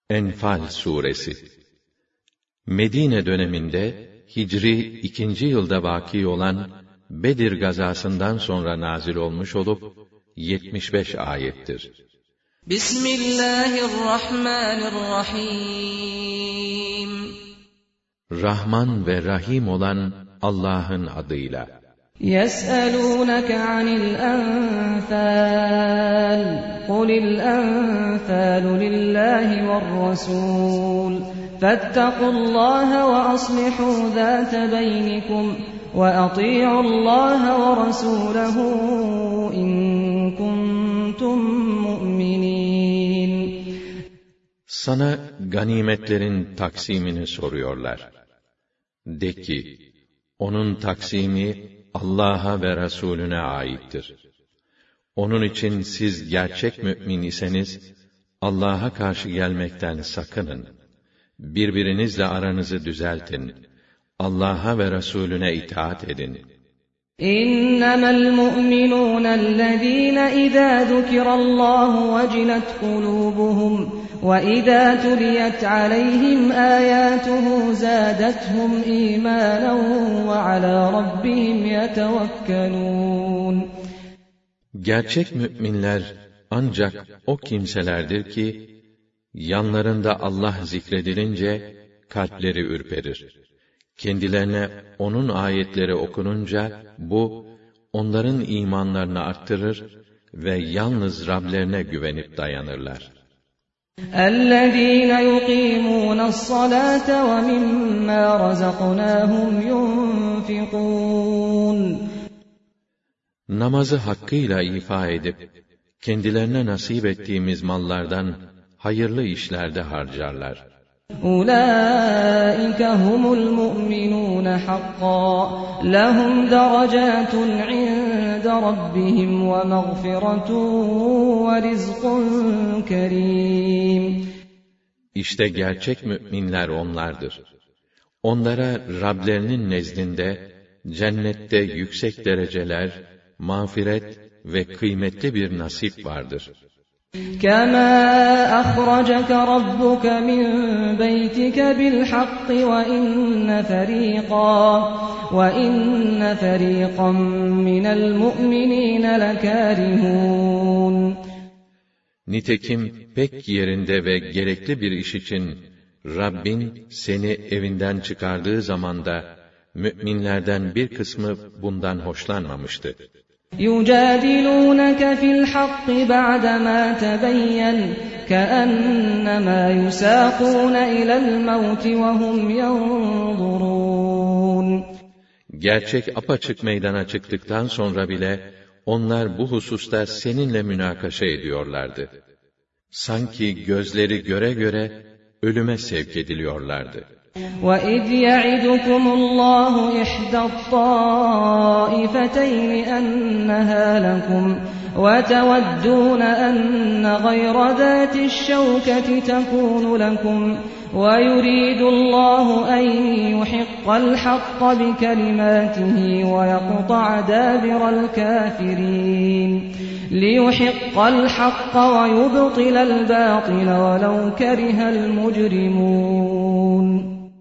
Enfal suresi. Medine döneminde Hicri 2. yılda vaki olan Bedir gazasından sonra nazil olmuş olup 75 ayettir. Bismillahirrahmanirrahim. Rahman ve Rahim olan Allah'ın adıyla. يَسْأَلُونَكَ عَنِ الْأَنْفَالِ قُلِ الْأَنْفَالُ لِلَّهِ وَالرَّسُولِ فَاتَّقُوا اللَّهَ وَأَصْلِحُوا ذَاتَ بَيْنِكُمْ وَأَطِيعُوا اللَّهَ وَرَسُولَهُ إِن كُنتُم مُّؤْمِنِينَ. Sana ganimetlerin taksimini soruyorlar. De ki, onun taksimi Allah'a ve Resulüne aittir. Onun için siz gerçek mümin iseniz, Allah'a karşı gelmekten sakının. Birbirinizle aranızı düzeltin. Allah'a ve Resulüne itaat edin. إِنَّمَا الْمُؤْمِنُونَ الَّذِينَ إِذَا ذُكِرَ اللَّهُ وَجِلَتْ قُلُوبُهُمْ وَإِذَا تُلِيَتْ عَلَيْهِمْ آيَاتُهُ زَادَتْهُمْ إِيمَانًا وَعَلَى رَبِّهِمْ يَتَوَكَّلُونَ. Gerçek müminler ancak o kimselerdir ki, yanlarında Allah zikredilince kalpleri ürperir. Kendilerine onun ayetleri okununca, bu, onların imanlarını arttırır ve yalnız Rablerine güvenip dayanırlar. اَلَّذ۪ينَ يُقِيمُونَ الصَّلَاةَ وَمِمَّا رَزَقْنَاهُمْ يُنْفِقُونَ. Namazı hakkıyla ifa edip, kendilerine nasip ettiğimiz mallardan hayırlı işlerde harcarlar. أُولَٰئِكَ هُمُ الْمُؤْمِنُونَ حَقًّا لَهُمْ دَرَجَاتٌ عِندَ رَبِّهِمْ وَمَغْفِرَةٌ وَرِزْقٌ كَرِيمٌ. İşte gerçek müminler onlardır. Onlara Rablerinin nezdinde cennette yüksek dereceler, mağfiret ve kıymetli bir nasip vardır. كَمَا أَخْرَجَكَ رَبُّكَ مِنْ بَيْتِكَ بِالْحَقِّ وَإِنَّ فَرِيقًا مِنَ الْمُؤْمِنِينَ لَكَارِهُونَ. Nitekim pek yerinde ve gerekli bir iş için Rabbin seni evinden çıkardığı zamanda müminlerden bir kısmı bundan hoşlanmamıştı. يُجَادِلُونَكَ فِي الْحَقِّ بَعْدَمَا تَبَيَّنَ كَأَنَّمَا يُسَاقُونَ إِلَى الْمَوْتِ وَهُمْ يَنْظُرُونَ. Gerçek apaçık meydana çıktıktan sonra bile onlar bu hususta seninle münakaşa ediyorlardı. Sanki gözleri göre göre ölüme sevk ediliyorlardı. وَإِذْ يَعِدُكُمُ اللَّهُ إِحْدَى الطَّائِفَتَيْنِ أَنَّهَا لَكُمْ وَتَوَدُّونَ أَنَّ غَيْرَ ذَاتِ الشَّوْكَةِ تَكُونُ لَكُمْ وَيُرِيدُ اللَّهُ أَن يُحِقَّ الْحَقَّ بِكَلِمَاتِهِ وَيَقْطَعَ دَابِرَ الْكَافِرِينَ لِيُحِقَّ الْحَقَّ وَيُبْطِلَ الْبَاطِلَ وَلَوْ كَرِهَ الْمُجْرِمُونَ.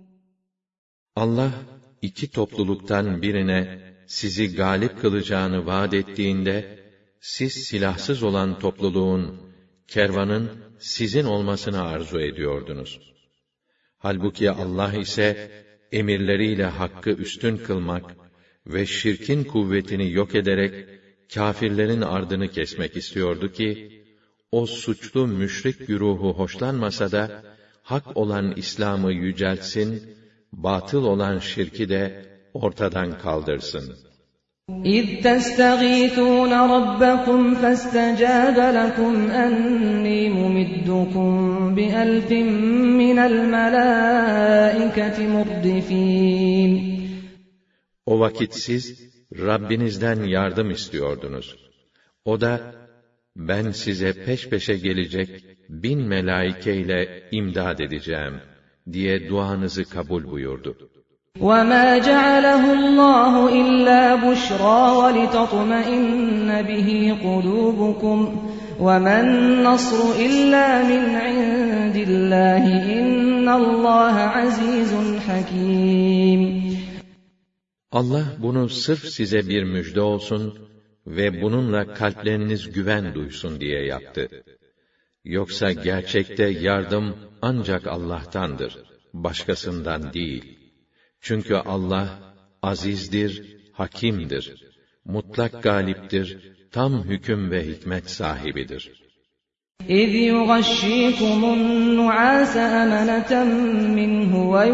Allah, iki topluluktan birine sizi galip kılacağını vaat ettiğinde, siz silahsız olan topluluğun, kervanın sizin olmasını arzu ediyordunuz. Halbuki Allah ise, emirleriyle hakkı üstün kılmak ve şirkin kuvvetini yok ederek, kâfirlerin ardını kesmek istiyordu ki, o suçlu müşrik güruhu hoşlanmasa da, hak olan İslam'ı yüceltsin, batıl olan şirki de ortadan kaldırsın. إِذْ تَسْتَغِيثُونَ رَبَّكُمْ فَاسْتَجَابَ لَكُمْ أَنِّي مُمِدُّكُمْ بِأَلْفٍ مِّنَ الْمَلَائِكَةِ مُرْدِفِينَ. O vakit siz Rabbinizden yardım istiyordunuz. O da, ben size peş peşe gelecek 1000 melaike ile imdad edeceğim diye duanızı kabul buyurdu. وَمَا جَعَلَهُ اللَّهُ إِلَّا بُشْرَى وَلِتَطْمَئِنَّ بِهِ قُلُوبُكُمْ وَمَا النَّصْرُ إِلَّا مِنْ عِندِ اللّٰهِ اِنَّ اللّٰهَ عَز۪يزٌ حَك۪يمٌ. Allah bunu sırf size bir müjde olsun ve bununla kalpleriniz güven duysun diye yaptı. Yoksa gerçekte yardım ancak Allah'tandır, başkasından değil. Çünkü Allah azizdir, hakimdir, mutlak galiptir, tam hüküm ve hikmet sahibidir. اِذْ يُغَشِّيكُمُ النُّعَاسَ أَمَنَةً مِّنْهُ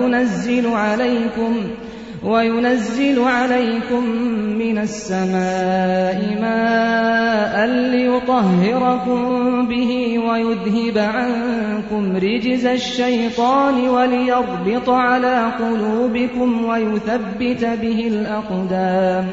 وَيُنَزِّلُ عَلَيْكُم مِّنَ السَّمَاءِ مَاءً لِيُطَهِّرَكُم بِهِ وَيُذْهِبَ عَنكُمْ رِجْزَ الشَّيْطَانِ وَلِيَرْبِطَ عَلَى قُلُوبِكُمْ وَيُثَبِّتَ بِهِ الْأَقْدَامَ.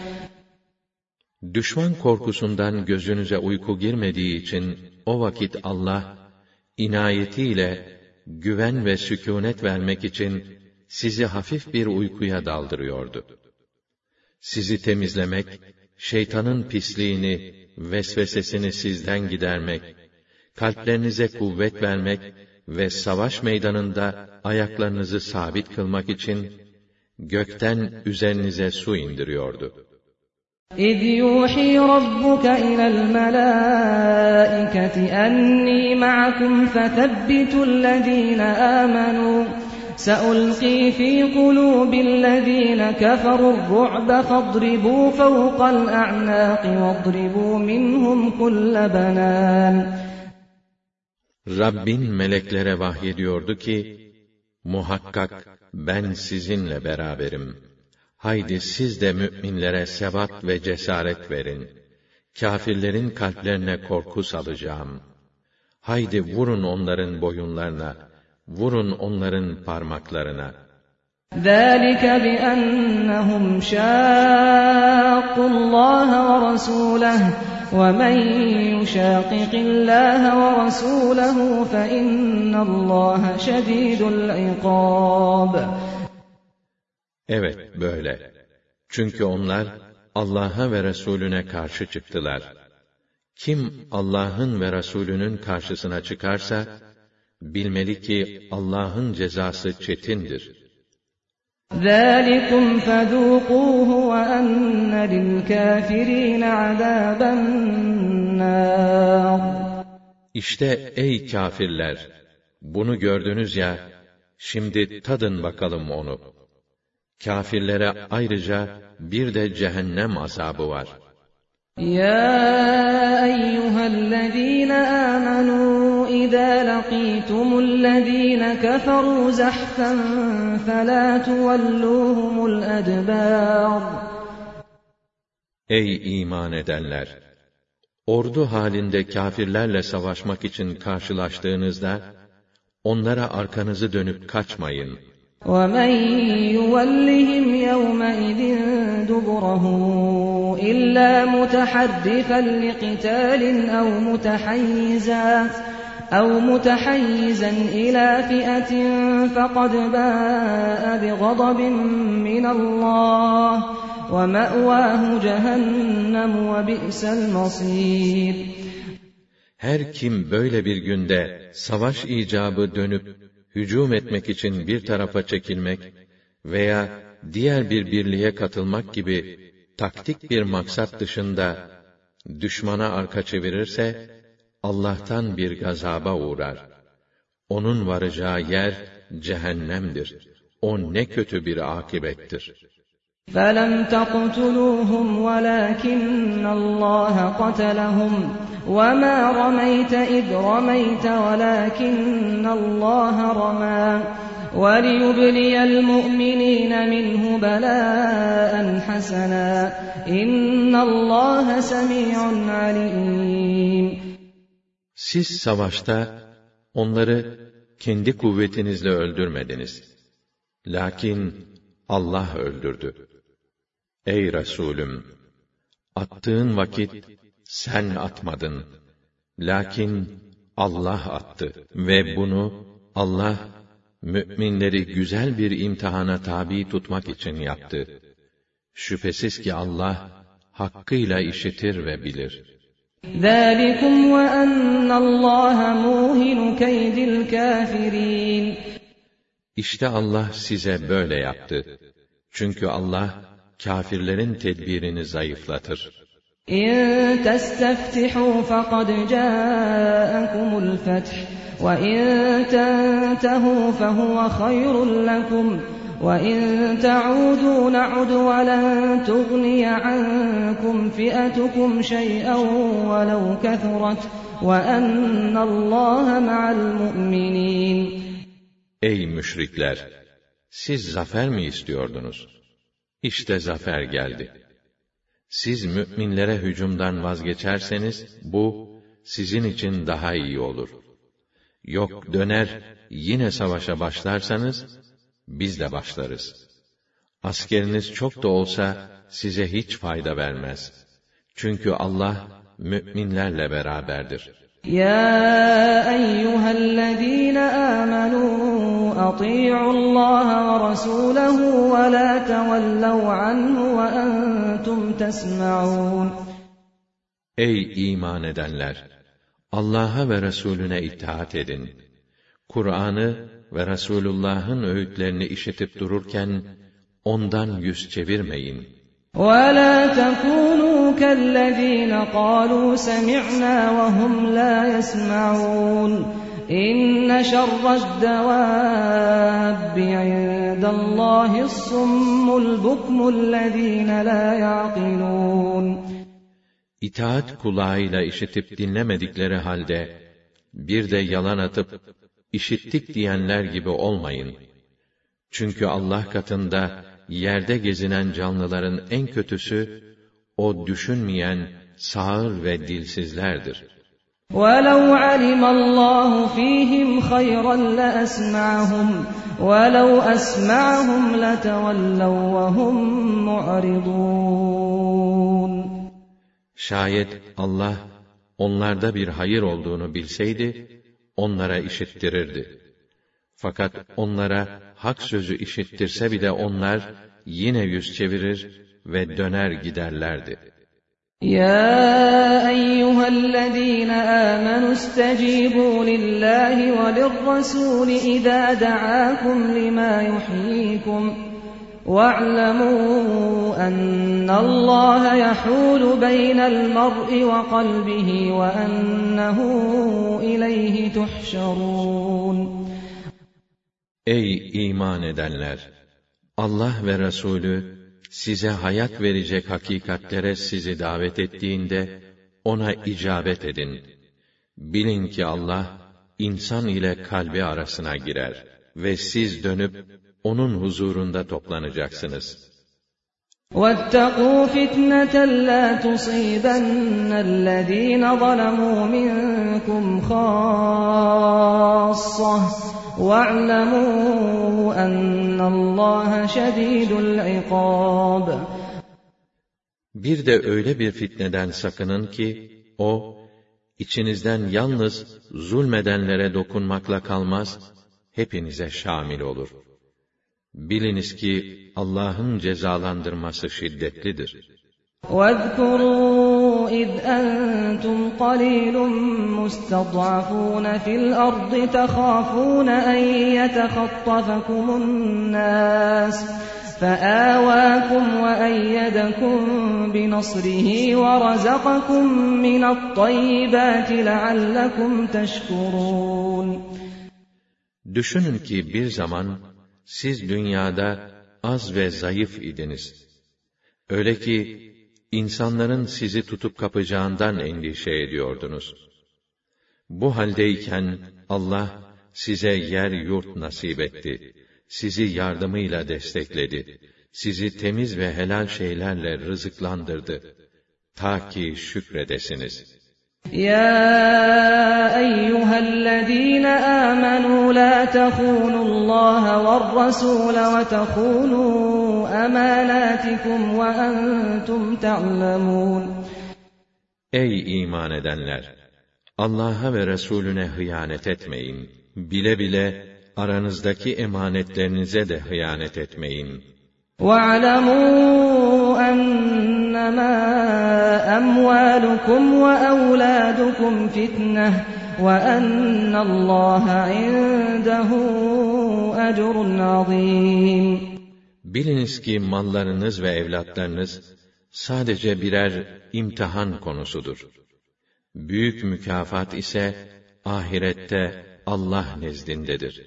Düşman korkusundan gözünüze uyku girmediği için o vakit Allah, inayetiyle güven ve sükûnet vermek için sizi hafif bir uykuya daldırıyordu. Sizi temizlemek, şeytanın pisliğini, vesvesesini sizden gidermek, kalplerinize kuvvet vermek ve savaş meydanında ayaklarınızı sabit kılmak için gökten üzerinize su indiriyordu. اِذْ يُوحِي رَبُّكَ إِلَى الْمَلَائِكَةِ أَنِّي مَعَكُمْ فَثَبِّتُوا الَّذ۪ينَ آمَنُوا سَأُلْقِي فِي قُلُوبِ الَّذ۪ينَ كَفَرُوا الرُّعْبَ فَاضْرِبُوا فَوْقَ الْأَعْنَاقِ وَاضْرِبُوا مِنْهُمْ كُلَّ بَنَانٍ. Rabbin meleklere vahyediyordu ki, muhakkak ben sizinle beraberim. Haydi siz de müminlere sebat ve cesaret verin. Kâfirlerin kalplerine korku salacağım. Haydi vurun onların boyunlarına, vurun onların parmaklarına. ذَٰلِكَ بِأَنَّهُمْ شَاقُّوا اللّٰهَ وَرَسُولَهُ وَمَنْ يُشَاقِقِ اللّٰهَ وَرَسُولَهُ فَإِنَّ اللّٰهَ شَد۪يدُ الْعِقَابِ. Evet, böyle. Çünkü onlar Allah'a ve Resulüne karşı çıktılar. Kim Allah'ın ve Resulünün karşısına çıkarsa, bilmeli ki Allah'ın cezası çetindir. ذَٰلِكُمْ فَذُوقُوهُ وَأَنَّ لِلْكَافِر۪ينَ عَذَابَ النَّارِ. İşte ey kâfirler! Bunu gördünüz ya, şimdi tadın bakalım onu. Kâfirlere ayrıca bir de cehennem azabı var. يَا أَيُّهَا الَّذ۪ينَ آمَنُوا إِذَا لَقِيتُمُ الَّذ۪ينَ كَفَرُوا زَحْفًا فَلَا تُوَلُّوهُمُ الْأَدْبَارَ. Ey iman edenler! Ordu halinde kâfirlerle savaşmak için karşılaştığınızda, onlara arkanızı dönüp kaçmayın. وَمَنْ يُوَلِّهِمْ يَوْمَئِذٍ دُبُرَهُ إِلَّا مُتَحَرِّفًا لِقِتَالٍ أَوْ مُتَحَيِّزًا إِلَى فِئَةٍ فَقَدْ بَاءَ بِغَضَبٍ مِّنَ اللّٰهِ وَمَأْوَاهُ جَهَنَّمُ وَبِئْسَ الْمَصِيرُ. Her kim böyle bir günde savaş icabı dönüp hücum etmek için bir tarafa çekilmek veya diğer bir birliğe katılmak gibi taktik bir maksat dışında düşmana arka çevirirse, Allah'tan bir gazaba uğrar. Onun varacağı yer cehennemdir. O ne kötü bir akibettir. فَلَمْ تَقْتُلُوهُمْ وَلَٰكِنَّ اللّٰهَ قَتَلَهُمْ وَمَا رَمَيْتَ إِذْ رَمَيْتَ وَلَٰكِنَّ اللّٰهَ رَمَىٰ وَلِيُبْلِيَ الْمُؤْمِنِينَ مِنْهُ بَلَاءً حَسَنًا إِنَّ اللّٰهَ سَمِيعٌ عَلِيمٌ. Siz savaşta onları kendi kuvvetinizle öldürmediniz. Lakin Allah öldürdü. Ey Resulüm! Attığın vakit sen atmadın. Lakin Allah attı. Ve bunu Allah, müminleri güzel bir imtihana tabi tutmak için yaptı. Şüphesiz ki Allah, hakkıyla işitir ve bilir. ذَٰلِكُمْ وَأَنَّ اللّٰهَ مُوهِنُ كَيْدِ الْكَافِرِينَ İşte Allah size böyle yaptı. Çünkü Allah, kâfirlerin tedbirini zayıflatır. إِن تَسْتَفْتِحُوا فَقَدْ جَاءَكُمُ الْفَتْحُ وَإِن تَنْتَهُوا فَهُوَ خَيْرٌ لَكُمْ وَإِن تَعُودُوا نَعُدْ وَلَن تُغْنِيَ عَنكُمْ فِئَتُكُمْ شَيْئًا وَلَوْ كَثُرَتْ وَأَنَّ اللّٰهَ مَعَ الْمُؤْمِنِينَ Ey müşrikler! Siz zafer mi istiyordunuz? İşte zafer geldi. Siz müminlere hücumdan vazgeçerseniz, bu, sizin için daha iyi olur. Yok döner, yine savaşa başlarsanız, biz de başlarız. Askeriniz çok da olsa, size hiç fayda vermez. Çünkü Allah, müminlerle beraberdir. يَا أَيُّهَا الَّذ۪ينَ آمَنُوا أَطِيعُوا اللّٰهَ وَرَسُولَهُ وَلَا تَوَلَّوْا عَنْهُ وَأَنْتُمْ تَسْمَعُونَ Ey iman edenler! Allah'a ve Resulüne itaat edin. Kur'an'ı ve Resulullah'ın öğütlerini işitip dururken, ondan yüz çevirmeyin. وَلَا تَكُونُوا كَالَّذ۪ينَ قَالُوا سَمِعْنَا وَهُمْ لَا يَسْمَعُونَ إِنَّ شَرَّ الدَّوَابِّ عِندَ اللّٰهِ الصُّمُّ الْبُكْمُ الَّذ۪ينَ لَا يَعْقِلُونَ İtaat kulağıyla işitip dinlemedikleri halde, bir de yalan atıp, işittik diyenler gibi olmayın. Çünkü Allah katında, yerde gezinen canlıların en kötüsü, o düşünmeyen, sağır ve dilsizlerdir. وَلَوْ عَلِمَ اللّٰهُ ف۪يهِمْ خَيْرًا لَأَسْمَعَهُمْ وَلَوْ أَسْمَعَهُمْ لَتَوَلَّوْا وَهُمْ مُعْرِضُونَ Şayet Allah, onlarda bir hayır olduğunu bilseydi, onlara işittirirdi. Fakat onlara hak sözü işittirse bile onlar, yine yüz çevirir ve döner giderlerdi. يَا أَيُّهَا الَّذ۪ينَ آمَنُوا اسْتَجِيبُوا لِلّٰهِ وَلِلرَّسُولِ إِذَا دَعَاكُمْ لِمَا يُحْيِيكُمْ وَاعْلَمُوا أَنَّ اللّٰهَ يَحُولُ بَيْنَ الْمَرْءِ وَقَلْبِهِ وَأَنَّهُ إِلَيْهِ تُحْشَرُونَ Ey iman edenler! Allah ve Resulü, size hayat verecek hakikatlere sizi davet ettiğinde, ona icabet edin. Bilin ki Allah, insan ile kalbi arasına girer ve siz dönüp, onun huzurunda toplanacaksınız. وَاتَّقُوا فِتْنَةً لَا تُصِيبَنَّ الَّذ۪ينَ ظَلَمُوا مِنْكُمْ خَاصَّةً وَاعْلَمُوا أَنَّ اللّٰهَ شَد۪يدُ الْعِقَابِ Bir de öyle bir fitneden sakının ki, o, içinizden yalnız zulmedenlere dokunmakla kalmaz, hepinize şamil olur. Biliniz ki, Allah'ın cezalandırması şiddetlidir. وَاذْكُرُوا إِذْ أَنْتُمْ قَلِيلٌ مُسْتَضْعَفُونَ فِي الْأَرْضِ تَخَافُونَ أَنْ يَتَخَطَّفَكُمُ النَّاسُ فَآوَاكُمْ وَأَيَّدَكُمْ بِنَصْرِهِ وَرَزَقَكُمْ مِنَ الطَّيِّبَاتِ لَعَلَّكُمْ تَشْكُرُونَ Düşünün ki bir zaman, siz dünyada az ve zayıf idiniz. Öyle ki, insanların sizi tutup kapacağından endişe ediyordunuz. Bu haldeyken, Allah, size yer yurt nasip etti. Sizi yardımıyla destekledi. Sizi temiz ve helal şeylerle rızıklandırdı. Ta ki şükredesiniz. يَا أَيُّهَا الَّذ۪ينَ آمَنُوا لَا تَخُونُوا اللّٰهَ وَالرَّسُولَ وَتَخُونُوا أَمَانَاتِكُمْ وَأَنْتُمْ تَعْلَمُونَ Ey iman edenler! Allah'a ve Resulüne hıyanet etmeyin. Bile bile aranızdaki emanetlerinize de hıyanet etmeyin. وَاعْلَمُوا أَنَّمَا أَمْوَالُكُمْ وَأَوْلَادُكُمْ فِتْنَةٌ وَأَنَّ اللّٰهَ عِندَهُ أَجْرٌ عَظِيمٌ. Biliniz ki mallarınız ve evlatlarınız sadece birer imtihan konusudur. Büyük mükafat ise ahirette Allah nezdindedir.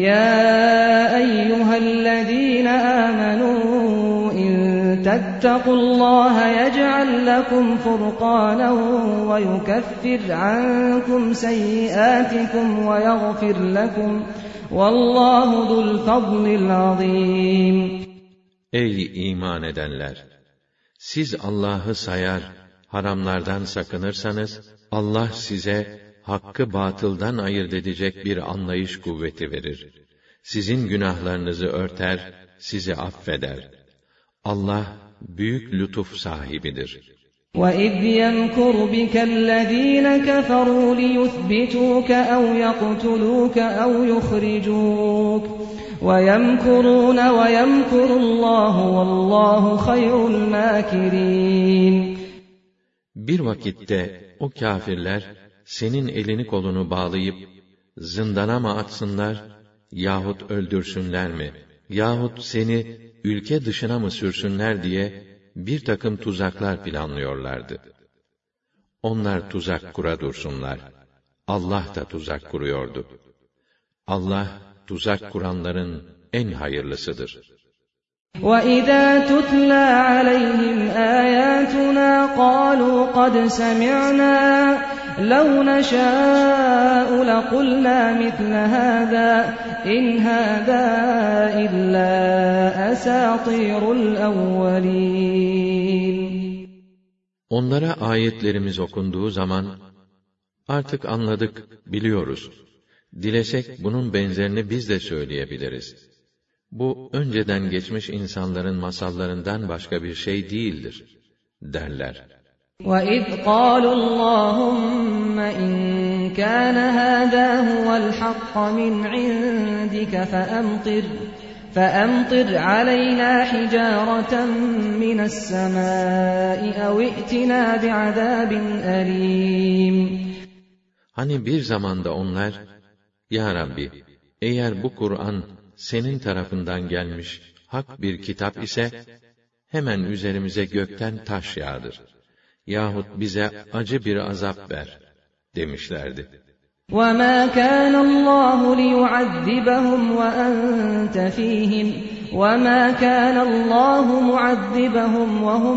يَا أَيُّهَا الَّذ۪ينَ آمَنُوا إِن تَتَّقُوا اللّٰهَ يَجْعَلْ لَكُمْ فُرْقَانًا وَيُكَفِّرْ عَنْكُمْ سَيِّئَاتِكُمْ وَيَغْفِرْ لَكُمْ وَاللّٰهُ ذُو الْفَضْلِ الْعَظِيمِ. Ey iman edenler! Siz Allah'ı sayar, haramlardan sakınırsanız, Allah size hakkı batıldan ayırt edecek bir anlayış kuvveti verir. Sizin günahlarınızı örter, sizi affeder. Allah büyük lütuf sahibidir. وَإِذْ يَمْكُرُ بِكَ الَّذ۪ينَ كَفَرُوا لِيُثْبِتُوكَ أَوْ يَقْتُلُوكَ أَوْ يُخْرِجُوكَ وَيَمْكُرُونَ وَيَمْكُرُ اللّٰهُ وَاللّٰهُ خَيْرُ الْمَاكِرِينَ. Bir vakitte o kâfirler, senin elini kolunu bağlayıp, zindana mı atsınlar, yahut öldürsünler mi, yahut seni ülke dışına mı sürsünler diye, bir takım tuzaklar planlıyorlardı. Onlar tuzak kura dursunlar. Allah da tuzak kuruyordu. Allah, tuzak kuranların en hayırlısıdır. وَإِذَا تُتْلَى عَلَيْهِمْ آيَاتُنَا قَالُوا قَدْ سَمِعْنَا لَوْ نَشَاءُ لَقُلْنَا مِثْلَ هَذَا إِنْ هَذَا إِلَّا أَسَاطِيرُ الْأَوَّلِينَ. Onlara ayetlerimiz okunduğu zaman, artık anladık, biliyoruz. Dilesek bunun benzerini biz de söyleyebiliriz. Bu, önceden geçmiş insanların masallarından başka bir şey değildir, derler. وَإِذْ قَالُوا اللّٰهُمَّ إِنْ كَانَ هَذَا هُوَ الْحَقَّ مِنْ عِنْدِكَ فَأَمْطِرْ عَلَيْنَا حِجَارَةً مِنَ السَّمَاءِ أَوْ ائْتِنَا بِعَذَابٍ أَلِيمٍ. Hani bir zamanda onlar, Ya Rabbi, eğer bu Kur'an senin tarafından gelmiş hak bir kitap ise, hemen üzerimize gökten taş yağdır. Yahut bize acı bir azap ver, demişlerdi. وَمَا كَانَ اللّٰهُ لِيُعَذِّبَهُمْ وَأَنْتَ فِيهِمْ وَمَا كَانَ اللّٰهُ مُعَذِّبَهُمْ وَهُمْ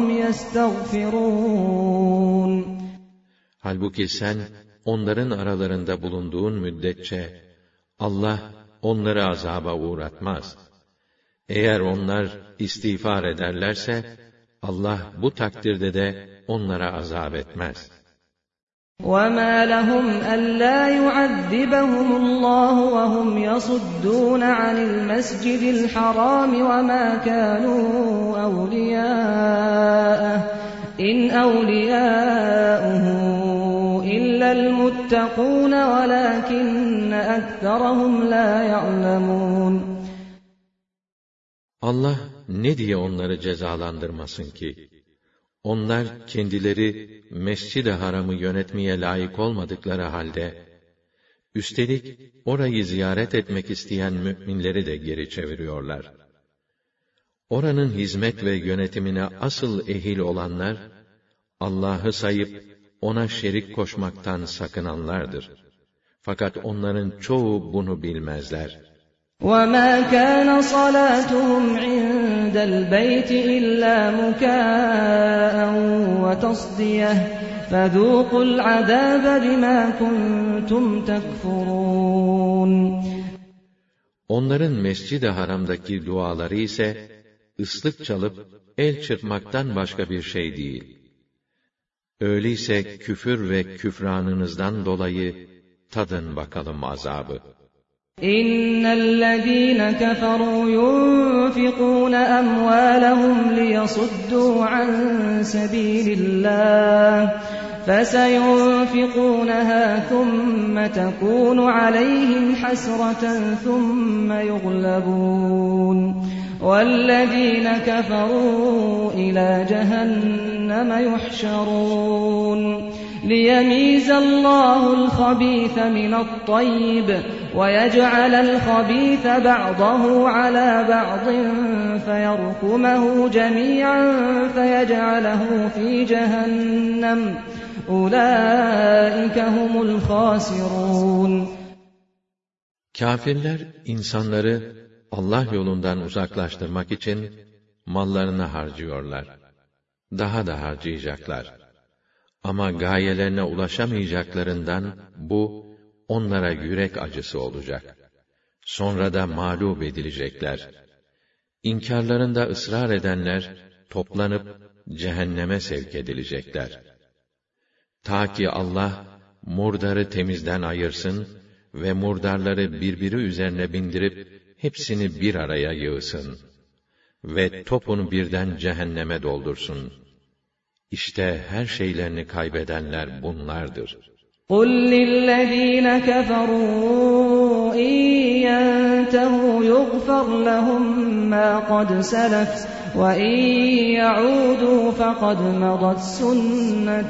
يَسْتَغْفِرُونَ. Halbuki sen, onların aralarında bulunduğun müddetçe, Allah onları azaba uğratmaz. Eğer onlar istiğfar ederlerse, Allah bu takdirde de onlara azap etmez. وَمَا لَهُمْ أَلَّا يُعَذِّبَهُمُ اللّٰهُ وَهُمْ يَصُدُّونَ عَنِ الْمَسْجِدِ الْحَرَامِ وَمَا كَانُوا أَوْلِيَاءَهُ إِنْ أَوْلِيَاؤُهُ إِلَّا الْمُتَّقُونَ وَلَكِنَّ أَكْثَرَهُمْ لَا يَعْلَمُونَ. Allah ne diye onları cezalandırmasın ki? Onlar kendileri Mescid-i Haram'ı yönetmeye layık olmadıkları halde, üstelik orayı ziyaret etmek isteyen müminleri de geri çeviriyorlar. Oranın hizmet ve yönetimine asıl ehil olanlar, Allah'ı sayıp ona şerik koşmaktan sakınanlardır. Fakat onların çoğu bunu bilmezler. وَمَا كَانَ صَلَاتُهُمْ عِندَ الْبَيْتِ إِلَّا مُكَاءً وَتَصْدِيَةً فَذُوقُوا الْعَذَابَ بِمَا كُنْتُمْ تَكْفُرُونَ. Onların Mescid-i Haram'daki duaları ise, ıslık çalıp el çırpmaktan başka bir şey değil. Öyleyse küfür ve küfranınızdan dolayı tadın bakalım azabı. İnnellezîne keferû yunfikûne emvâlehum liyasuddû an sebîlillâh فَسَيُنْفِقُونَهَا ثُمَّ تَكُونُ عَلَيْهِمْ حَسْرَةً ثُمَّ يُغْلَبُونَ وَالَّذِينَ كَفَرُوا إِلَى جَهَنَّمَ يُحْشَرُونَ لِيَمِيزَ اللَّهُ الْخَبِيثَ مِنَ الطَّيِّبِ وَيَجْعَلَ الْخَبِيثَ بَعْضَهُ عَلَى بَعْضٍ فَيَرْكُمَهُ جَمِيعًا فَيَجْعَلَهُ فِي جَهَنَّمَ أُولَٰئِكَ هُمُ الْخَاسِرُونَ. Kâfirler insanları Allah yolundan uzaklaştırmak için mallarını harcıyorlar. Daha da harcayacaklar. Ama gayelerine ulaşamayacaklarından bu onlara yürek acısı olacak. Sonra da mağlup edilecekler. İnkarlarında ısrar edenler toplanıp cehenneme sevk edilecekler. Ta ki Allah murdarı temizden ayırsın ve murdarları birbiri üzerine bindirip hepsini bir araya yığsın ve topunu birden cehenneme doldursun. İşte her şeylerini kaybedenler bunlardır. قُلْ لِلَّذ۪ينَ كَفَرُوا اِنْ يَنْتَهُوا يُغْفَرْ لَهُمْ مَا قَدْ سَلَفَ وَاِنْ يَعُودُوا فَقَدْ مَضَتْ سُنَّةُ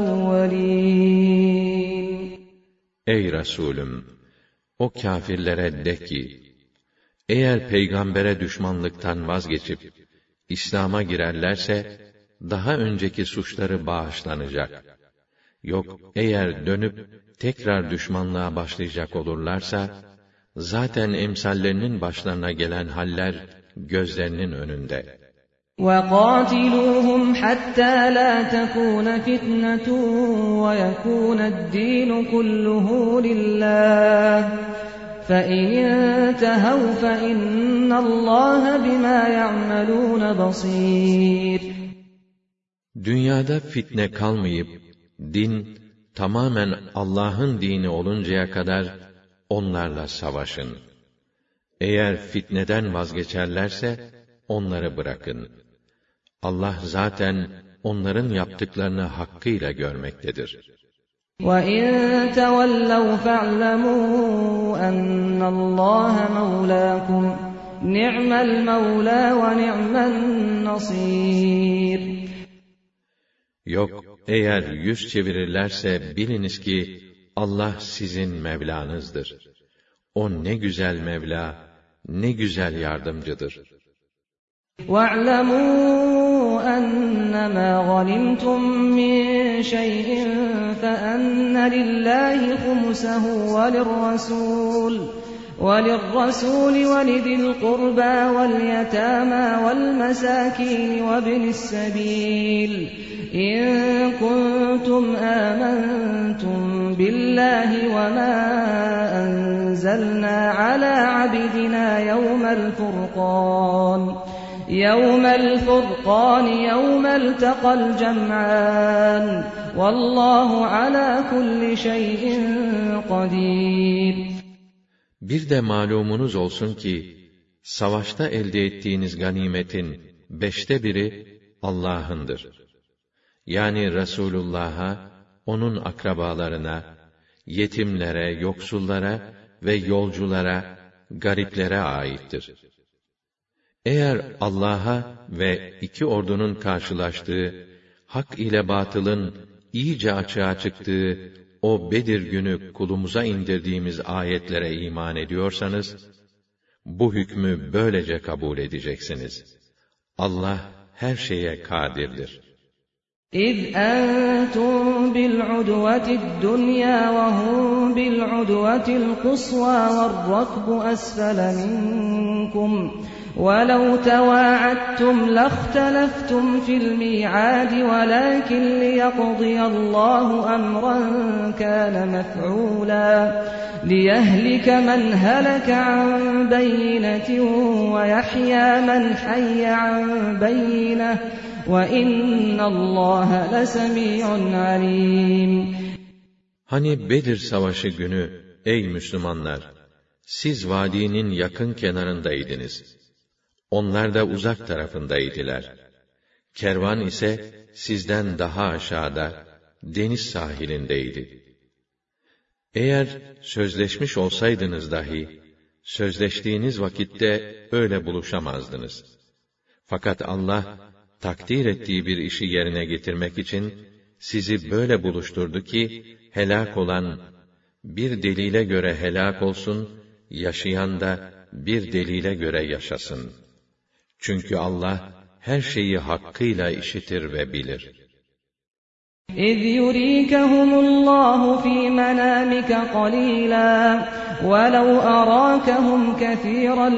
الْاَوَّلِينَ. Ey Resulüm! O kâfirlere de ki, eğer peygambere düşmanlıktan vazgeçip İslam'a girerlerse daha önceki suçları bağışlanacak. Yok, eğer dönüp tekrar düşmanlığa başlayacak olurlarsa zaten emsallerinin başlarına gelen haller gözlerinin önünde. وَقَاتِلُوهُمْ حَتَّى لَا تَكُونَ فِتْنَةٌ وَيَكُونَ الدِّينُ كُلُّهُ لِلَّهِ فَإِنِ انْتَهَوْا فَإِنَّ اللّٰهَ بِمَا يَعْمَلُونَ بَصِيرٌ. Dünyada fitne kalmayıp, din tamamen Allah'ın dini oluncaya kadar onlarla savaşın. Eğer fitneden vazgeçerlerse onları bırakın. Allah zaten onların yaptıklarını hakkıyla görmektedir. وَاِنْ تَوَلَّوْا فَاعْلَمُوا أَنَّ اللّٰهَ مَوْلَاكُمْ نِعْمَ الْمَوْلَى وَنِعْمَ النَّصِيرُ. Yok, eğer yüz çevirirlerse biliniz ki Allah sizin Mevlanızdır. O ne güzel Mevla, ne güzel yardımcıdır. وَاعْلَمُوا أَنَّمَا غَنِمْتُم مِّن شَيْءٍ فَأَنَّ لِلَّهِ خُمُسَهُ وَلِلرَّسُولِ وَلِذِي الْقُرْبَى وَالْيَتَامَى وَالْمَسَاكِينِ وَابْنِ السَّبِيلِ إِن كُنتُمْ آمَنتُم بِاللَّهِ وَمَا أَنزَلْنَا عَلَىٰ عَبْدِنَا يَوْمَ الْفُرْقَانِ يَوْمَ الْتَقَى الْجَمْعَانِ وَاللّٰهُ عَلَىٰ كُلِّ شَيْءٍ قَدِيرٌ. Bir de malumunuz olsun ki, savaşta elde ettiğiniz ganimetin 1/5 Allah'ındır. Yani Resulullah'a, onun akrabalarına, yetimlere, yoksullara ve yolculara, gariplere aittir. Eğer Allah'a ve iki ordunun karşılaştığı, hak ile batılın iyice açığa çıktığı o Bedir günü kulumuza indirdiğimiz ayetlere iman ediyorsanız, bu hükmü böylece kabul edeceksiniz. Allah her şeye kadirdir. إِذْ أَنْتُمْ بِالْعُدْوَةِ الدُّنْيَا وَهُمْ بِالْعُدْوَةِ الْقُصْوَى وَالرَّكْبُ أَسْفَلَ مِنْكُمْ وَلَوْ تَوَاعَدتُّمْ لَاخْتَلَفْتُمْ فِي الْمِيعَادِ وَلَكِنْ لِيَقْضِيَ اللَّهُ أَمْرًا كَانَ مَفْعُولًا لِيَهْلِكَ مَنْ هَلَكَ عَنْ بَيِّنَةٍ وَيَحْيَى مَنْ حَيَّ عَنْ بَيِّنَةٍ وَإِنَّ اللّٰهَ لَسَمِيعٌ عَلِيمٌ. Hani Bedir Savaşı günü, ey Müslümanlar, siz vadinin yakın kenarındaydınız. Onlar da uzak tarafındaydılar. Kervan ise sizden daha aşağıda, deniz sahilindeydi. Eğer sözleşmiş olsaydınız dahi, sözleştiğiniz vakitte öyle buluşamazdınız. Fakat Allah, takdir ettiği bir işi yerine getirmek için, sizi böyle buluşturdu ki, helak olan, bir delile göre helak olsun, yaşayan da bir delile göre yaşasın. Çünkü Allah, her şeyi hakkıyla işitir ve bilir. إِذْ يُرِيكَهُمُ اللَّهُ فِي مَنَامِكَ قَلِيلًا وَلَوْ أَرَاكَهُمْ كَثِيرًا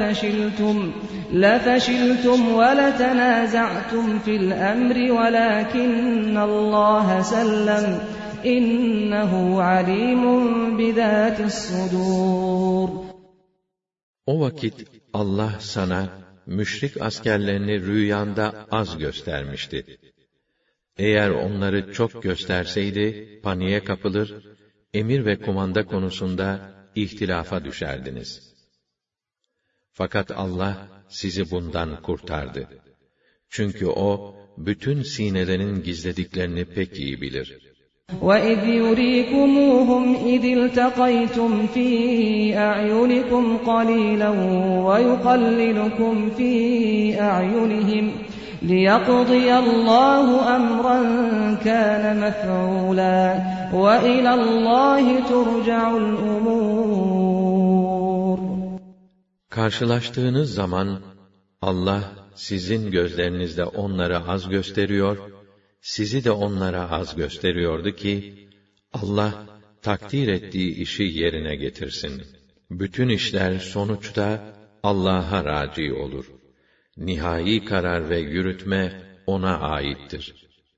لَفَشِلْتُمْ وَلَتَنَازَعْتُمْ فِي الْأَمْرِ وَلَكِنَّ اللَّهَ سَلَّمَ إِنَّهُ عَلِيمٌ بِذَاتِ الصُّدُورِ. O vakit Allah sana müşrik askerlerini rüyanda az göstermişti. Eğer onları çok gösterseydi, paniğe kapılır, emir ve kumanda konusunda ihtilafa düşerdiniz. Fakat Allah sizi bundan kurtardı. Çünkü O, bütün sinelerin gizlediklerini pek iyi bilir. وَإِذْ يُرِيكُمُوهُمْ إِذِ الْتَقَيْتُمْ فِي أَعْيُنِكُمْ قَلِيلًا وَيُقَلِّلُكُمْ فِي أَعْيُنِهِمْ لِيَقْضِيَ اللَّهُ أَمْرًا كَانَ مَفْعُولًا وَإِلَى اللَّهِ تُرْجَعُ الْأُمُورُ. Karşılaştığınız zaman Allah sizin gözlerinizde onları az gösteriyor, sizi de onlara az gösteriyordu ki, Allah takdir ettiği işi yerine getirsin. Bütün işler sonuçta Allah'a raci olur. Nihai karar ve yürütme O'na aittir.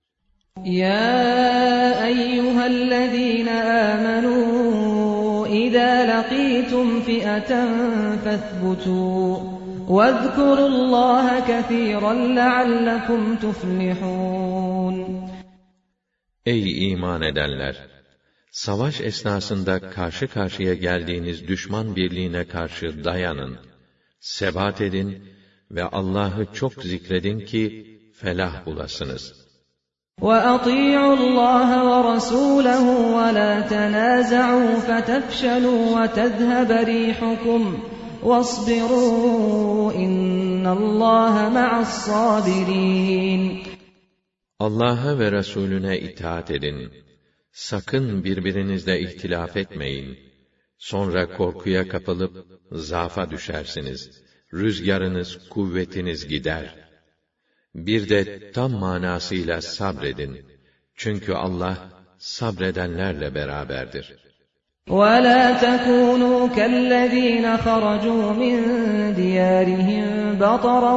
يَا أَيُّهَا الَّذِينَ آمَنُوا إِذَا لَقِيتُمْ فِئَةً فَاثْبُتُوا وَاذْكُرُوا اللَّهَ كَثِيرًا لَعَلَّكُمْ تُفْلِحُونَ. Ey iman edenler! Savaş esnasında karşı karşıya geldiğiniz düşman birliğine karşı dayanın, sebat edin ve Allah'ı çok zikredin ki felah bulasınız. وَأَطِيعُوا اللَّهَ وَرَسُولَهُ وَلَا تَنَازَعُوا فَتَفْشَلُوا وَتَذْهَبَ رِيحُكُمْ وَاصْبِرُوا إِنَّ اللَّهَ مَعَ الصَّابِرِينَ. Allah'a ve Resulüne itaat edin. Sakın birbirinizle ihtilaf etmeyin. Sonra korkuya kapılıp zaafa düşersiniz. Rüzgarınız, kuvvetiniz gider. Bir de tam manasıyla sabredin. Çünkü Allah sabredenlerle beraberdir. وَلَا تَكُونُوا كَالَّذِينَ خَرَجُوا مِنْ دِيَارِهِمْ بَطَرًا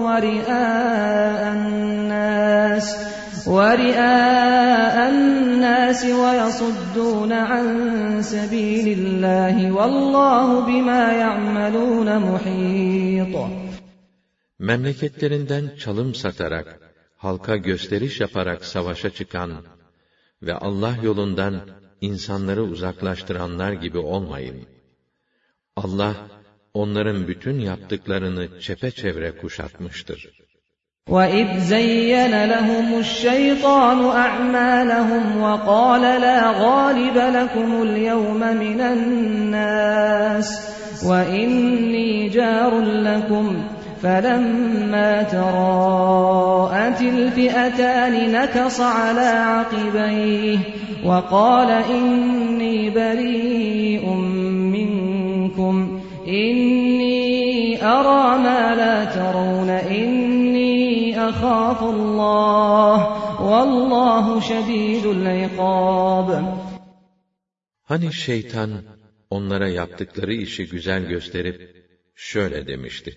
وَرِئَاءَ النَّاسِ وَيَصُدُّونَ عَنْ سَبِيلِ اللَّهِ وَاللَّهُ بِمَا يَعْمَلُونَ مُحِيطٌ. Memleketlerinden çalım satarak, halka gösteriş yaparak savaşa çıkan ve Allah yolundan insanları uzaklaştıranlar gibi olmayın. Allah, onların bütün yaptıklarını çepeçevre kuşatmıştır. وَإِذْ زَيَّنَ لَهُمُ الشَّيْطَانُ أَعْمَالَهُمْ وَقَالَ لَا غَالِبَ لَكُمُ الْيَوْمَ مِنَ النَّاسِ وَإِنِّي جَارٌ لَكُمْ فَلَمَّا تَرَاءَتِ الْفِئَتَانِ نَكَصَ عَلَى عَقِبَيْهِ وَقَالَ إِنِّي بَرِيءٌ مِّنكُمْ إِنِّي أَرَىٰ مَا لَا تَرَوْنَ إِنِّي أَخَافُ اللَّهَ وَاللّٰهُ شَدِيدُ الْعِقَابِ. Hani şeytan onlara yaptıkları işi güzel gösterip şöyle demişti: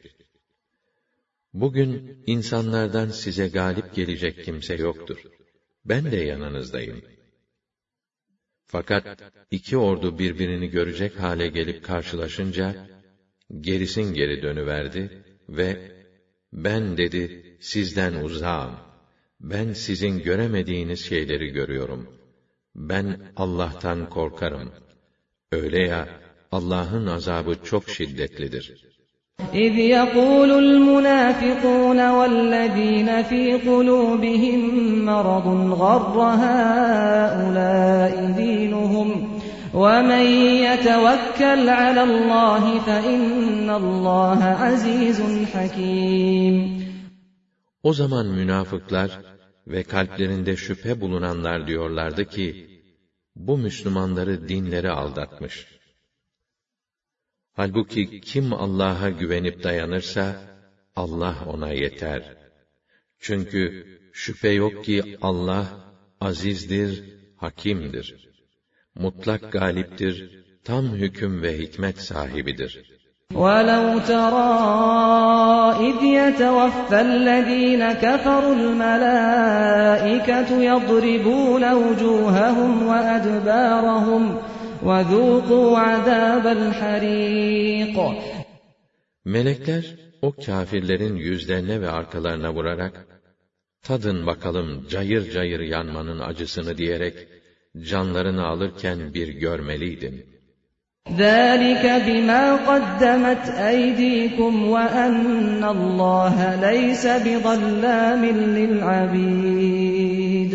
Bugün insanlardan size galip gelecek kimse yoktur. Ben de yanınızdayım. Fakat iki ordu birbirini görecek hale gelip karşılaşınca, gerisin geri dönüverdi ve ben dedi, sizden uzağım. Ben sizin göremediğiniz şeyleri görüyorum. Ben Allah'tan korkarım. Öyle ya, Allah'ın azabı çok şiddetlidir. إذ يقول المنافقون والذين في قلوبهم مرض غر هؤلاء دينهم ومن يتوكل على الله فإن الله عزيز حكيم. O zaman münafıklar ve kalplerinde şüphe bulunanlar diyorlardı ki, bu Müslümanları dinleri aldatmış. Halbuki kim Allah'a güvenip dayanırsa, Allah ona yeter. Çünkü şüphe yok ki Allah azizdir, hakimdir. Mutlak galiptir, tam hüküm ve hikmet sahibidir. وَلَوْ تَرَى إِذْ يَتَوَفَّى الَّذ۪ينَ كَفَرُوا الْمَلَائِكَةُ يَضْرِبُونَ وُجُوهَهُمْ وَأَدْبَارَهُمْ وَذُوقُوا عَذَابَ الْحَرِيقِ. Melekler o kâfirlerin yüzlerine ve arkalarına vurarak, tadın bakalım cayır cayır yanmanın acısını diyerek, canlarını alırken bir görmeliydin. ذَٰلِكَ بِمَا قَدَّمَتْ أَيْدِيكُمْ وَأَنَّ اللّٰهَ لَيْسَ بِظَلَّامٍ لِلْعَبِيدِ.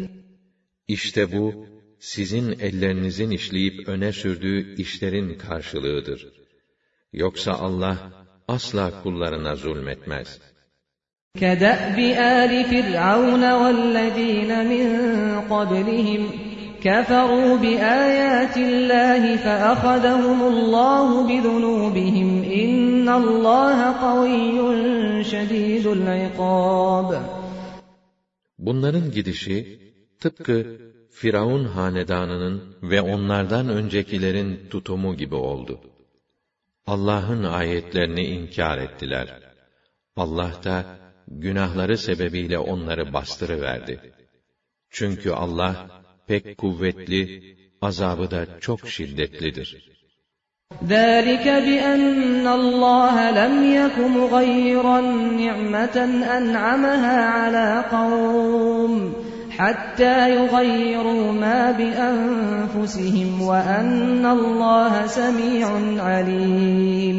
İşte bu, sizin ellerinizin işleyip öne sürdüğü işlerin karşılığıdır. Yoksa Allah asla kullarına zulmetmez. كَدَأْبِ آلِ فِرْعَوْنَ وَالَّذ۪ينَ مِنْ قَبْلِهِمْ كَفَرُوا بِآيَاتِ اللّٰهِ فَأَخَذَهُمُ اللّٰهُ بِذُنُوبِهِمْ اِنَّ اللّٰهَ قَوِيٌّ شَد۪يدُ الْعِقَابِ. Bunların gidişi, tıpkı Firavun hanedanının ve onlardan öncekilerin tutumu gibi oldu. Allah'ın ayetlerini inkar ettiler. Allah da günahları sebebiyle onları bastırıverdi. Çünkü Allah pek kuvvetli, azabı da çok şiddetlidir. ذَٰلِكَ بِأَنَّ اللّٰهَ لَمْ يَكُ مُغَيِّرًا نِعْمَةً أَنْعَمَهَا عَلَى قَوْمٍ حَتَّى يُغَيِّرُوا مَا بِأَنفُسِهِمْ وَأَنَّ اللّٰهَ سَمِيعٌ عَلِيمٌ.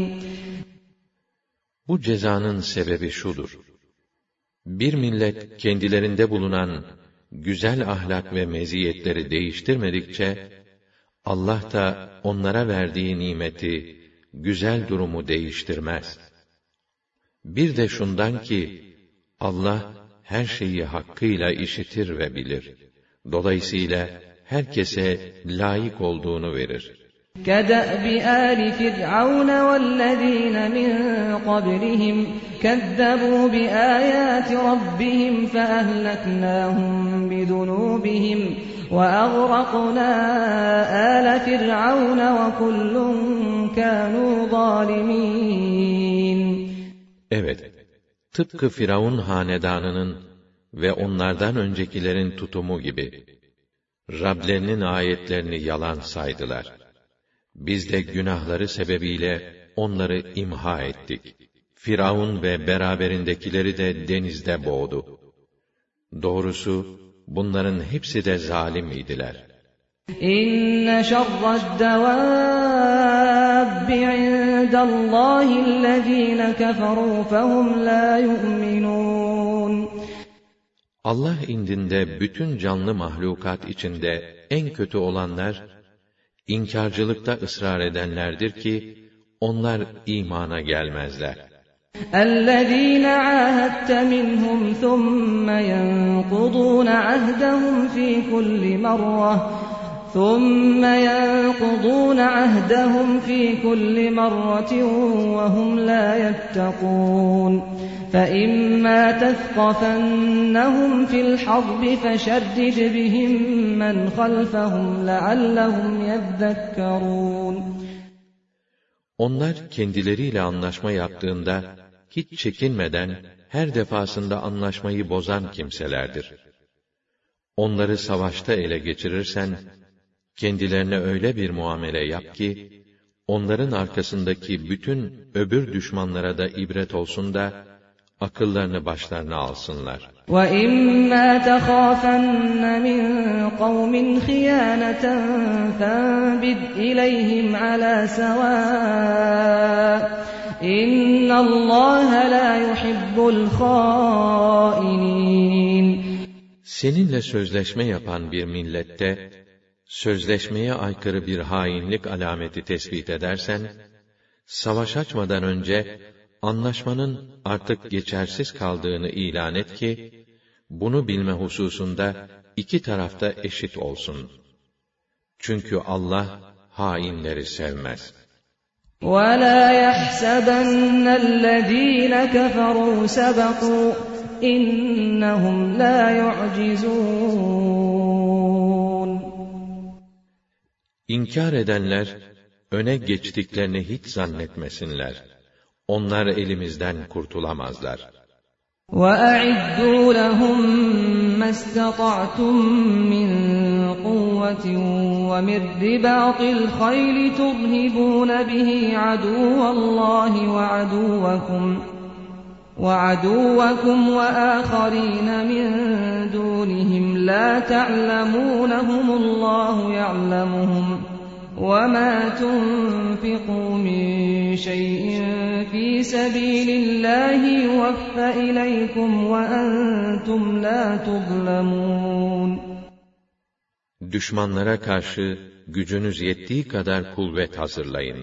Bu cezanın sebebi şudur: bir millet kendilerinde bulunan güzel ahlak ve meziyetleri değiştirmedikçe, Allah da onlara verdiği nimeti, güzel durumu değiştirmez. Bir de şundan ki, Allah her şeyi hakkıyla işitir ve bilir. Dolayısıyla herkese layık olduğunu verir. كَدَأْبِ آلِ فِرْعَوْنَ وَالَّذ۪ينَ مِنْ قَبْلِهِمْ كَذَّبُوا بِآيَاتِ رَبِّهِمْ فَأَهْلَكْنَاهُمْ بِذُنُوبِهِمْ وَأَغْرَقْنَا آلَ فِرْعَوْنَ وَكُلٌّ كَانُوا ظَالِمِينَ. Evet, tıpkı Firavun hanedanının ve onlardan öncekilerin tutumu gibi, Rablerinin ayetlerini yalan saydılar. Biz de günahları sebebiyle onları imha ettik. Firavun ve beraberindekileri de denizde boğdu. Doğrusu bunların hepsi de zalim idiler. İnne şerre'd-devâbbi indallâhillezîne keferû fehum lâ yu'minûn. Allah indinde bütün canlı mahlukat içinde en kötü olanlar, İnkarcılıkta ısrar edenlerdir ki, onlar imana gelmezler. اَلَّذ۪ينَ عَاهَدْتَ مِنْهُمْ ثُمَّ يَنْقُضُونَ عَهْدَهُمْ ف۪ي كُلِّ مَرَّةٍ وَهُمْ لَا يَتَّقُونَ فَإِمَّا تَثْقَفَنَّهُمْ فِي الْحَرْبِ فَشَرِّدْ بِهِمْ مَنْ خَلْفَهُمْ لَعَلَّهُمْ يَذَّكَّرُونَ. Onlar kendileriyle anlaşma yaptığında, hiç çekinmeden, her defasında anlaşmayı bozan kimselerdir. Onları savaşta ele geçirirsen, kendilerine öyle bir muamele yap ki, onların arkasındaki bütün öbür düşmanlara da ibret olsun da, akıllarını başlarına alsınlar. وَإِمَّا تَخَافَنَّ مِنْ قَوْمٍ خِيَانَةً فَانبِذْ إِلَيْهِمْ عَلَى سَوَاءٍ إِنَّ اللّٰهَ لَا يُحِبُّ الْخَائِنِينَ. Seninle sözleşme yapan bir millette, sözleşmeye aykırı bir hainlik alameti tespit edersen, savaş açmadan önce, anlaşmanın artık geçersiz kaldığını ilan et ki, bunu bilme hususunda iki tarafta eşit olsun. Çünkü Allah hainleri sevmez. وَلَا يَحْسَبَنَّ الَّذ۪ينَ كَفَرُوا سَبَقُوا اِنَّهُمْ لَا يُعْجِزُونَ. İnkar edenler, öne geçtiklerini hiç zannetmesinler. Onlar elimizden kurtulamazlar. وَأَعِدُّوا لَهُمْ مَا اسْتَطَعْتُم مِّن قُوَّةٍ وَمِن رِّبَاطِ الْخَيْلِ تُرْهِبُونَ بِهِ عَدُوَّ اللَّهِ وَعَدُوَّكُمْ وَآخَرِينَ مِن دُونِهِمْ لَا تَعْلَمُونَهُمُ اللَّهُ يَعْلَمُهُمْ وَمَا تُنْفِقُوا مِن شَيْءٍ فِي سَبِيلِ اللّٰهِ يُوَفَّ إِلَيْكُمْ وَأَنْتُمْ لَا تُظْلَمُونَ. Düşmanlara karşı gücünüz yettiği kadar kuvvet hazırlayın.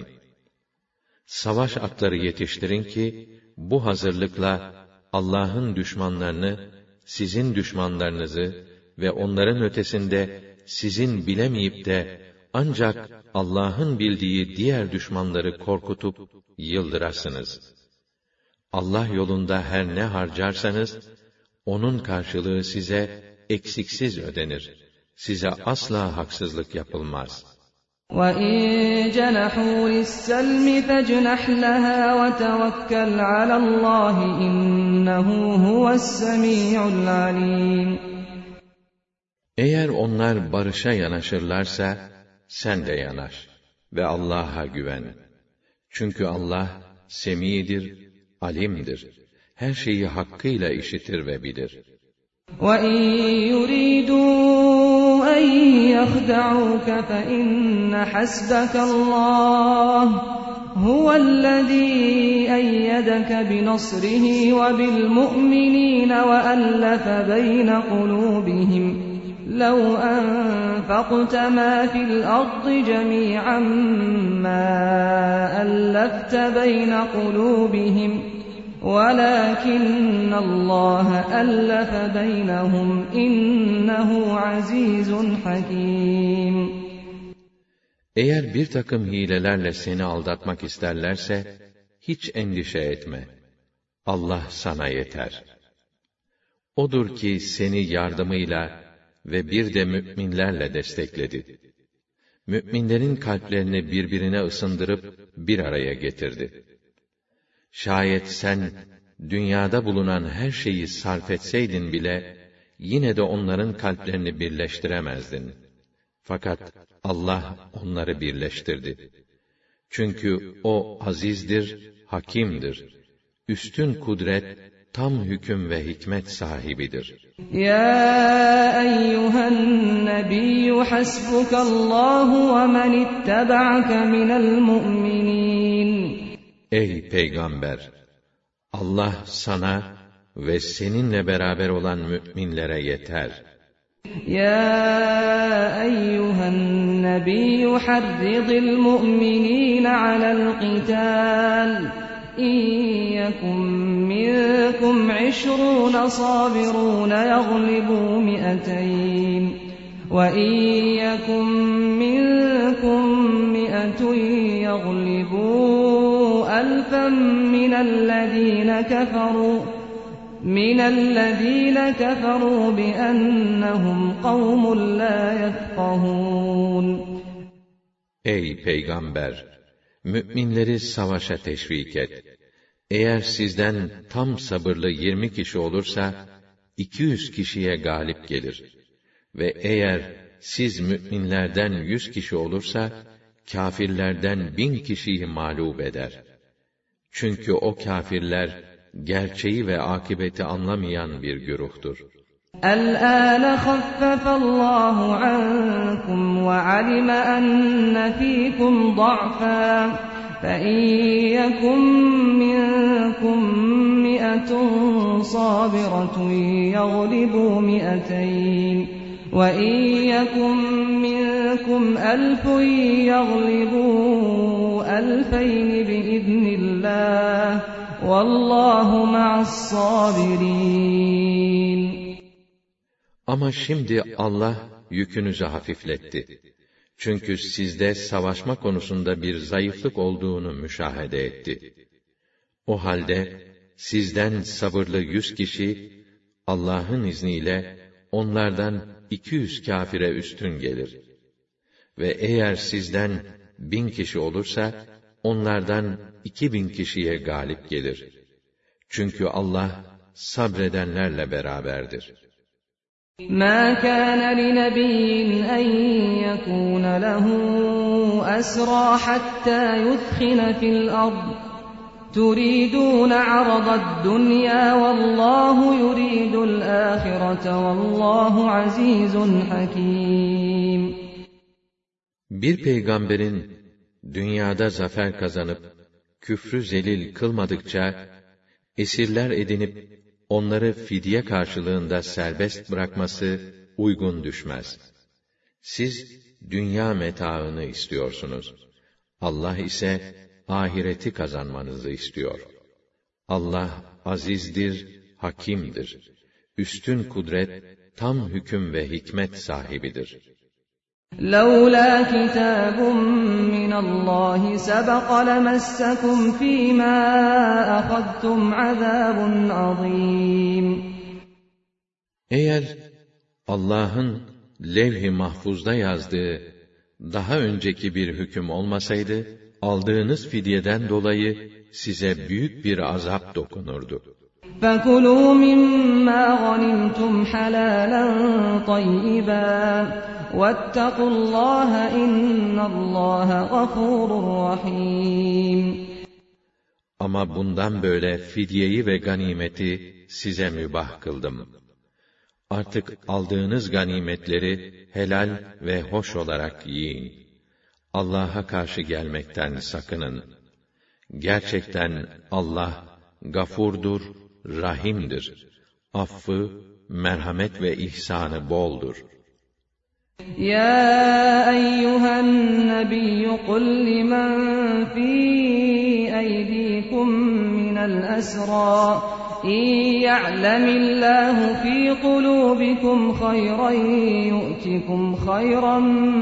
Savaş atları yetiştirin ki, bu hazırlıkla Allah'ın düşmanlarını, sizin düşmanlarınızı ve onların ötesinde sizin bilemeyip de ancak Allah'ın bildiği diğer düşmanları korkutup yıldırasınız. Allah yolunda her ne harcarsanız, onun karşılığı size eksiksiz ödenir. Size asla haksızlık yapılmaz. وَإِنْ جَنَحُوا لِلسَّلْمِ فَاجْنَحْ لَهَا وَتَوَكَّلْ عَلَى اللّٰهِ إِنَّهُ هُوَ السَّمِيعُ الْعَلِيمُ. Eğer onlar barışa yanaşırlarsa, sen de yanaş ve Allah'a güven. Çünkü Allah, semidir, alimdir. Her şeyi hakkıyla işitir ve bilir. وَإِنْ يُرِيدُوا أَنْ يَخْدَعُوكَ فَإِنَّ حَسْبَكَ اللّٰهُ هُوَ الَّذ۪ي أَيَّدَكَ بِنَصْرِهِ وَبِالْمُؤْمِنِينَ وَأَلَّفَ بَيْنَ قُلُوبِهِمْ لَوْ أَنفَقْتَ مَا فِي الْأَرْضِ جَمِيعًا مَا أَلَّفْتَ بَيْنَ قُلُوبِهِمْ وَلَكِنَّ اللّٰهَ أَلَّفَ بَيْنَهُمْ إِنَّهُ عَز۪يزٌ حَك۪يمٌ. Eğer bir takım hilelerle seni aldatmak isterlerse, hiç endişe etme. Allah sana yeter. Odur ki seni yardımıyla ve bir de mü'minlerle destekledi. Mü'minlerin kalplerini birbirine ısındırıp bir araya getirdi. Şayet sen, dünyada bulunan her şeyi sarf etseydin bile, yine de onların kalplerini birleştiremezdin. Fakat Allah onları birleştirdi. Çünkü O azizdir, hakimdir. Üstün kudret, tam hüküm ve hikmet sahibidir. Ya eyyühen nebiyyü hasbukallahu ve men ittaba'ake minel mu'minin. Ey Peygamber! Allah sana ve seninle beraber olan müminlere yeter. Ya eyyühen nebiyyü harridil mu'minîne alel qitâl. İyyeküm minkum 20 sabirûne yaglibû mi'ateyn. Ve iyyeküm minkum mi'atun yaglibû ألفا من الذين كفروا بأنهم قوم لا يفقهون. Ey Peygamber! Mü'minleri savaşa teşvik et. Eğer sizden tam sabırlı 20 kişi olursa, 200 kişiye galip gelir. Ve eğer siz mü'minlerden 100 kişi olursa, kâfirlerden 1000 kişiyi mağlup eder. Çünkü o kâfirler, gerçeği ve akibeti anlamayan bir güruhtur. الْآنَ خَفَّفَ اللّٰهُ عَنْكُمْ وَعَلِمَ أَنَّ فِيكُمْ ضَعْفًا فَإِنْ يَكُنْ مِنْكُمْ كلمة صابرة يغلبوا 200 وإن يكن منكم 1000 يغلبوا 2000 بإذن الله والله مع الصابرين. Ama şimdi Allah yükünüzü hafifletti. Çünkü sizde savaşma konusunda bir zayıflık olduğunu müşahede etti. O halde sizden sabırlı 100 kişi Allah'ın izniyle onlardan 200 kâfire üstün gelir. Ve eğer sizden 1000 kişi olursa onlardan 2000 kişiye galip gelir. Çünkü Allah sabredenlerle beraberdir. مَا كَانَ لِنَبِيٍّ أَن يَكُونَ لَهُ أَسْرَىٰ حَتَّىٰ يُثْخِنَ فِي الْأَرْضِ تُرِيدُونَ عَرَضَ الدُّنْيَا وَاللّٰهُ يُرِيدُ الْآخِرَةَ وَاللّٰهُ عَزِيزٌ حَكِيمٌ. Bir peygamberin dünyada zafer kazanıp küfrü zelil kılmadıkça esirler edinip onları fidye karşılığında serbest bırakması uygun düşmez. Siz dünya metaını istiyorsunuz. Allah ise ahireti kazanmanızı istiyor. Allah azizdir, hakimdir. Üstün kudret, tam hüküm ve hikmet sahibidir. لَوْلَا كِتَابٌ مِّنَ اللّٰهِ سَبَقَ لَمَسَّكُمْ فِي مَا أَخَذْتُمْ عَذَابٌ عَظِيمٌ. Eğer Allah'ın levh-i mahfuzda yazdığı daha önceki bir hüküm olmasaydı, aldığınız fidyeden dolayı size büyük bir azap dokunurdu. فَكُلُوا مِمَّا غَنِمْتُمْ حَلَالًا طَيِّبًا وَاتَّقُوا اللّٰهَ اِنَّ اللّٰهَ غَفُورٌ رَحِيمٌ. Ama bundan böyle fidyeyi ve ganimeti size mübah kıldım. Artık aldığınız ganimetleri helal ve hoş olarak yiyin. Allah'a karşı gelmekten sakının. Gerçekten Allah gafurdur, rahimdir. Affı, merhamet ve ihsanı boldur. يا أيها النبي قل لمن في أيديكم من الأسرى إن يعلم الله في قلوبكم خيرا يؤتكم خيرا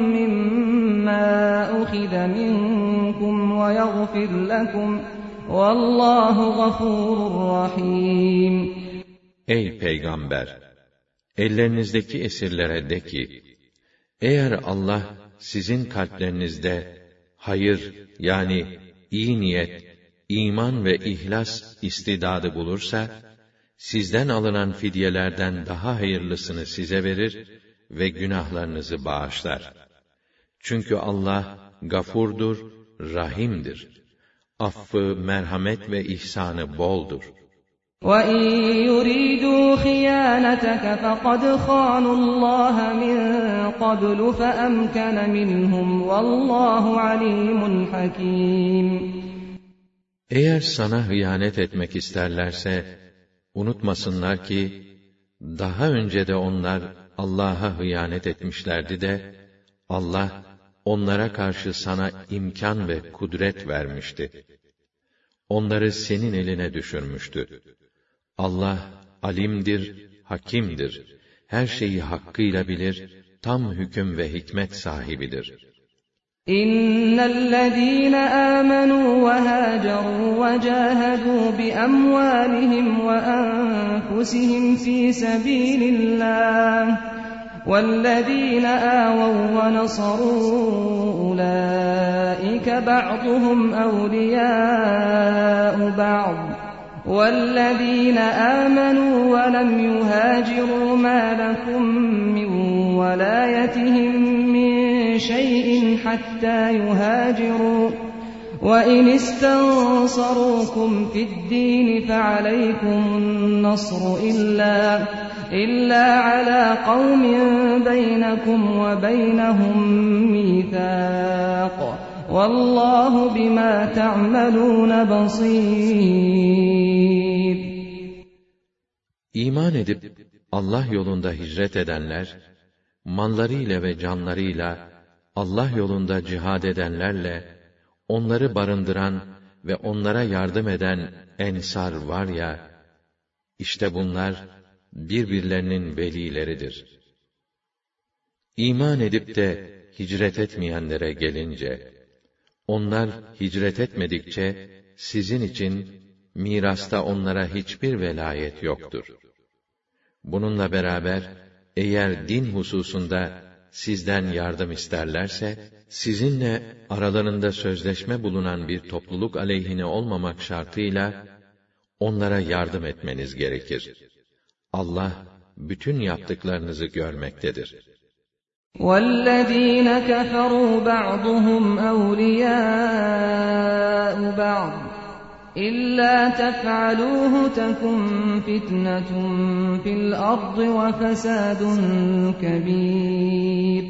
مما أخذ منكم ويغفر لكم والله غفور رحيم. Ey Peygamber! Ellerinizdeki esirlere de ki, eğer Allah sizin kalplerinizde hayır yani iyi niyet, iman ve ihlas istidadı bulursa, sizden alınan fidyelerden daha hayırlısını size verir ve günahlarınızı bağışlar. Çünkü Allah gafurdur, rahimdir. Affı, merhamet ve ihsanı boldur. وَإِنْ يُرِيدُوا خِيَانَتَكَ فَقَدْ خَانُوا اللّٰهَ مِنْ قَبْلُ فَأَمْكَنَ مِنْهُمْ وَاللّٰهُ عَلِيمٌ حَكِيمٌ. Eğer sana hıyanet etmek isterlerse, unutmasınlar ki, daha önce de onlar Allah'a hıyanet etmişlerdi de, Allah onlara karşı sana imkan ve kudret vermişti. Onları senin eline düşürmüştü. Allah alimdir, hakimdir. Her şeyi hakkıyla bilir, tam hüküm ve hikmet sahibidir. İnnellezîne âmenû ve hâcerû ve câhedû bi emvâlihim ve enfusihim fî sebîlillâh وَالَّذ۪ينَ آوَوْا وَنَصَرُوا أُولَٰئِكَ بَعْضُهُمْ أَوْلِيَاءُ بَعْضٍ وَالَّذ۪ينَ آمَنُوا وَلَمْ يُهَاجِرُوا مَا لَكُمْ مِنْ وَلَايَتِهِمْ مِنْ شَيْءٍ حَتَّى يُهَاجِرُوا وَإِنِ اسْتَنْصَرُوكُمْ فِي الدِّينِ فَعَلَيْكُمُ النَّصْرُ إِلَّا عَلَى قَوْمٍ بَيْنَكُمْ وَبَيْنَهُمْ مِيثَاقٌ وَاللّٰهُ بِمَا تَعْمَلُونَ بَصِيرٌ. İman edip Allah yolunda hicret edenler, mallarıyla ve canlarıyla Allah yolunda cihad edenlerle, onları barındıran ve onlara yardım eden ensar var ya, işte bunlar birbirlerinin velileridir. İman edip de hicret etmeyenlere gelince, onlar hicret etmedikçe sizin için mirasta onlara hiçbir velayet yoktur. Bununla beraber eğer din hususunda sizden yardım isterlerse, sizinle aralarında sözleşme bulunan bir topluluk aleyhine olmamak şartıyla onlara yardım etmeniz gerekir. Allah bütün yaptıklarınızı görmektedir. وَالَّذ۪ينَ كَفَرُوا بَعْضُهُمْ أَوْلِيَاءُ بَعْضٍ إِلَّا تَفْعَلُوهُ تَكُنْ فِتْنَةٌ فِي الْأَرْضِ وَفَسَادٌ كَبِيرٌ.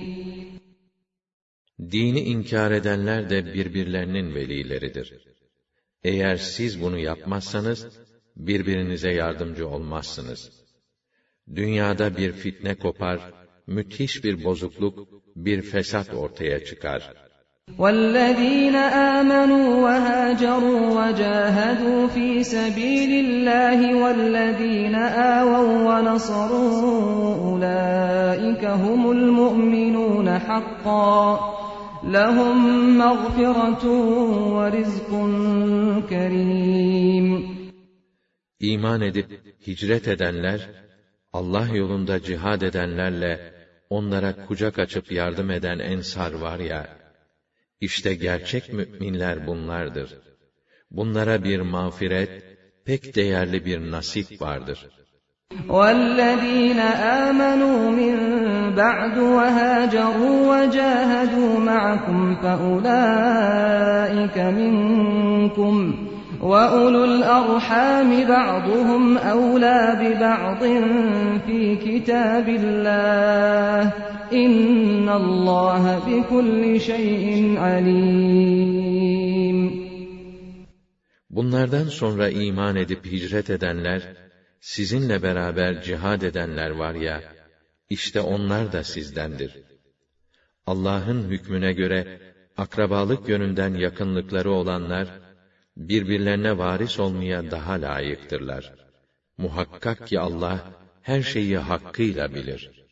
Dini inkar edenler de birbirlerinin velileridir. Eğer siz bunu yapmazsanız, birbirinize yardımcı olmazsınız. Dünyada bir fitne kopar, müthiş bir bozukluk, bir fesat ortaya çıkar. وَالَّذ۪ينَ آمَنُوا وَهَاجَرُوا وَجَاهَدُوا ف۪ي سَب۪يلِ اللّٰهِ وَالَّذ۪ينَ آوَوْا وَنَصَرُوا أُولَٰئِكَ هُمُ الْمُؤْمِنُونَ حَقًّا لَهُمْ مَغْفِرَةٌ وَرِزْقٌ كَرِيمٌ. İman edip hicret edenler, Allah yolunda cihad edenlerle onlara kucak açıp yardım eden ensar var ya, işte gerçek müminler bunlardır. Bunlara bir mağfiret, pek değerli bir nasip vardır. وَالَّذ۪ينَ آمَنُوا مِنْ بَعْدُ وَهَاجَرُوا وَجَاهَدُوا مَعَكُمْ فَأُولَٰئِكَ مِنْكُمْ وَأُولُو الْأَرْحَامِ بَعْضُهُمْ أَوْلَى بِبَعْضٍ فِي كِتَابِ اللّٰهِ إِنَّ اللّٰهَ بِكُلِّ شَيْءٍ عَلِيمٌ. Bunlardan sonra iman edip hicret edenler, sizinle beraber cihad edenler var ya, işte onlar da sizdendir. Allah'ın hükmüne göre, akrabalık yönünden yakınlıkları olanlar, birbirlerine varis olmaya daha layıktırlar. Muhakkak ki Allah, her şeyi hakkıyla bilir.